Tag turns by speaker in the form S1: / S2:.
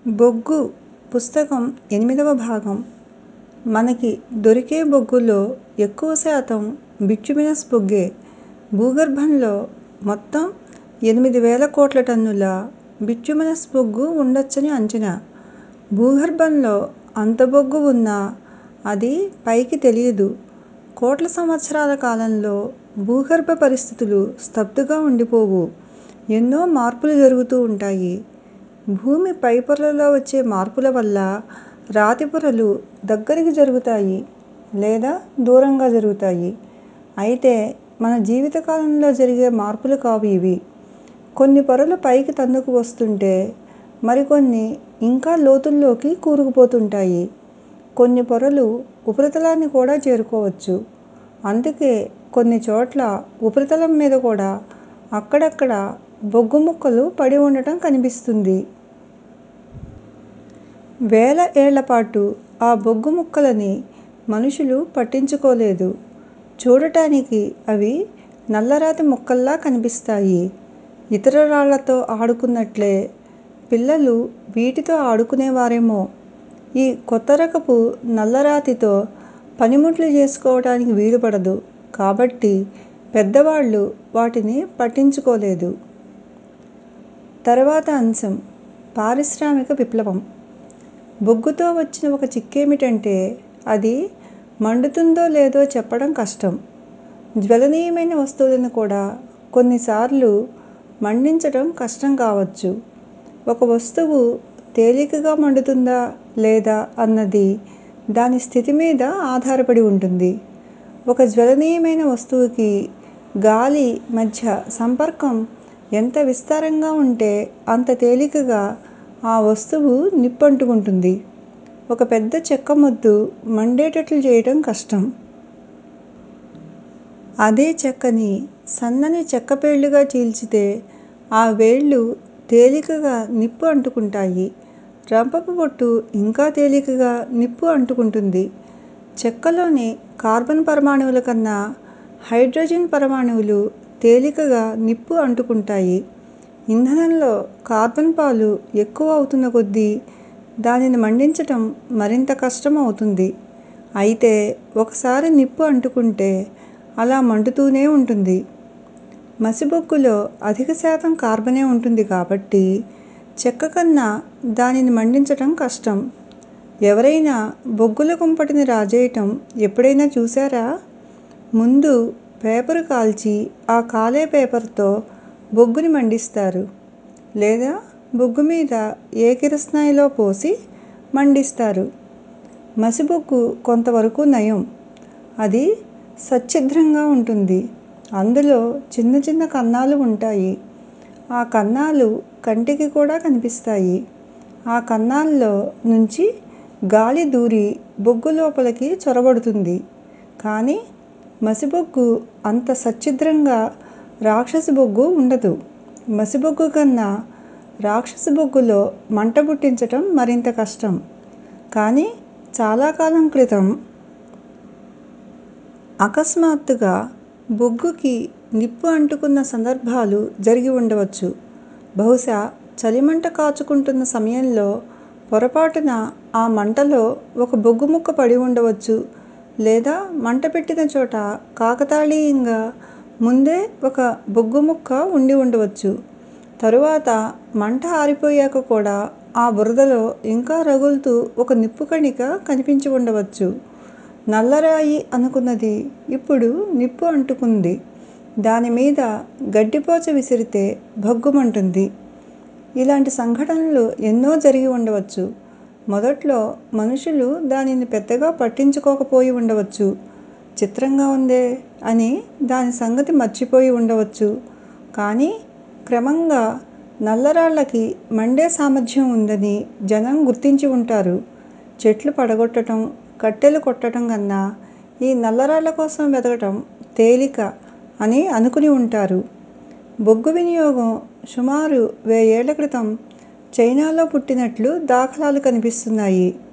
S1: బొగ్గు పుస్తకం 8వ భాగం. మనకి దొరికే బొగ్గులో ఎక్కువ శాతం బిట్యుమినస్ బొగ్గే. భూగర్భంలో మొత్తం 8,000 కోట్ల టన్నుల బిట్యుమినస్ బొగ్గు ఉండొచ్చని అంచనా. భూగర్భంలో అంత బొగ్గు ఉన్నా అది పైకి తెలియదు. కోట్ల సంవత్సరాల కాలంలో భూగర్భ పరిస్థితులు స్తబ్దుగా ఉండిపోవు. ఎన్నో మార్పులు జరుగుతూ ఉంటాయి. భూమి పైపొరలలో వచ్చే మార్పుల వల్ల రాతి పొరలు దగ్గరికి జరుగుతాయి లేదా దూరంగా జరుగుతాయి. అయితే మన జీవితకాలంలో జరిగే మార్పులు కావు ఇవి. కొన్ని పొరలు పైకి తన్నుకు వస్తుంటే మరికొన్ని ఇంకా లోతుల్లోకి కూరుకుపోతుంటాయి. కొన్ని పొరలు ఉపరితలాన్ని కూడా చేరుకోవచ్చు. అందుకే కొన్ని చోట్ల ఉపరితలం మీద కూడా అక్కడక్కడ బొగ్గు ముక్కలు పడి ఉండటం కనిపిస్తుంది. వేల ఏళ్లపాటు ఆ బొగ్గు ముక్కలని మనుషులు పట్టించుకోలేదు. చూడటానికి అవి నల్లరాతి ముక్కల్లా కనిపిస్తాయి. ఇతర రాళ్లతో ఆడుకున్నట్లే పిల్లలు వీటితో ఆడుకునేవారేమో. ఈ కొత్త రకపు నల్లరాతితో పనిముట్లు చేసుకోవటానికి వీలుపడదు కాబట్టి పెద్దవాళ్ళు వాటిని పట్టించుకోలేదు. తర్వాత అంశం పారిశ్రామిక విప్లవం. బొగ్గుతో వచ్చిన ఒక చిక్కేమిటంటే అది మండుతుందో లేదో చెప్పడం కష్టం. జ్వలనీయమైన వస్తువులను కూడా కొన్నిసార్లు మండించటం కష్టం కావచ్చు. ఒక వస్తువు తేలికగా మండుతుందా లేదా అన్నది దాని స్థితి మీద ఆధారపడి ఉంటుంది. ఒక జ్వలనీయమైన వస్తువుకి గాలి మధ్య సంపర్కం ఎంత విస్తారంగా ఉంటే అంత తేలికగా ఆ వస్తువు నిప్పంటుకుంటుంది. ఒక పెద్ద చెక్క మొద్దు మండేటట్లు చేయటం కష్టం. అదే చెక్కని సన్నని చెక్క పేళ్లుగా చీల్చితే ఆ వేళ్లు తేలికగా నిప్పు అంటుకుంటాయి. రంపపు పొట్టు ఇంకా తేలికగా నిప్పు అంటుకుంటుంది. చెక్కలోని కార్బన్ పరమాణువుల కన్నా హైడ్రోజన్ పరమాణువులు తేలికగా నిప్పు అంటుకుంటాయి. ఇంధనంలో కార్బన్ పాలు ఎక్కువ అవుతున్న కొద్దీ దానిని మండించటం మరింత కష్టం అవుతుంది. అయితే ఒకసారి నిప్పు అంటుకుంటే అలా మండుతూనే ఉంటుంది. మసిబొగ్గులో అధిక శాతం కార్బనే ఉంటుంది కాబట్టి చెక్క కన్నా దానిని మండించటం కష్టం. ఎవరైనా బొగ్గుల కుంపటిని రాజేయటం ఎప్పుడైనా చూశారా? ముందు పేపరు కాల్చి ఆ కాలే పేపర్తో బొగ్గుని మండిస్తారు. లేదా బొగ్గు మీద ఏ కిరసనాయిలో పోసి మండిస్తారు. మసిబొగ్గు కొంతవరకు నయం. అది సచ్ఛిద్రంగా ఉంటుంది. అందులో చిన్న చిన్న కన్నాలు ఉంటాయి. ఆ కన్నాలు కంటికి కూడా కనిపిస్తాయి. ఆ కన్నాల్లో నుంచి గాలి దూరి బొగ్గు లోపలికి చొరబడుతుంది. కానీ మసిబొగ్గు అంత సచ్ఛిద్రంగా రాక్షసి బొగ్గు ఉండదు. మసిబొగ్గు కన్నా రాక్షసి బొగ్గులో మంట పుట్టించటం మరింత కష్టం. కానీ చాలా కాలం క్రితం అకస్మాత్తుగా బొగ్గుకి నిప్పు అంటుకున్న సందర్భాలు జరిగి ఉండవచ్చు. బహుశా చలిమంట కాచుకుంటున్న సమయంలో పొరపాటున ఆ మంటలో ఒక బొగ్గు ముక్క పడి ఉండవచ్చు. లేదా మంట పెట్టిన చోట కాకతాళీయంగా ముందే ఒక బొగ్గు ముక్క ఉండి ఉండవచ్చు. తరువాత మంట ఆరిపోయాక కూడా ఆ బురదలో ఇంకా రగులుతూ ఒక నిప్పు కణిక కనిపించి ఉండవచ్చు. నల్లరాయి అనుకున్నది ఇప్పుడు నిప్పు అంటుకుంది. దానిమీద గడ్డిపోచ విసిరితే భగ్గుమంటుంది. ఇలాంటి సంఘటనలు ఎన్నో జరిగి ఉండవచ్చు. మొదట్లో మనుషులు దానిని పెద్దగా పట్టించుకోకపోయి ఉండవచ్చు. చిత్రంగా ఉందే అని దాని సంగతి మర్చిపోయి ఉండవచ్చు. కానీ క్రమంగా నల్లరాళ్ళకి మండే సామర్థ్యం ఉందని జనం గుర్తించి ఉంటారు. చెట్లు పడగొట్టటం, కట్టెలు కొట్టటం కన్నా ఈ నల్లరాళ్ళ కోసం వెతకటం తేలిక అని అనుకుని ఉంటారు. బొగ్గు వినియోగం సుమారు 1000 ఏళ్ల క్రితం చైనాలో పుట్టినట్లు దాఖలాలు కనిపిస్తున్నాయి.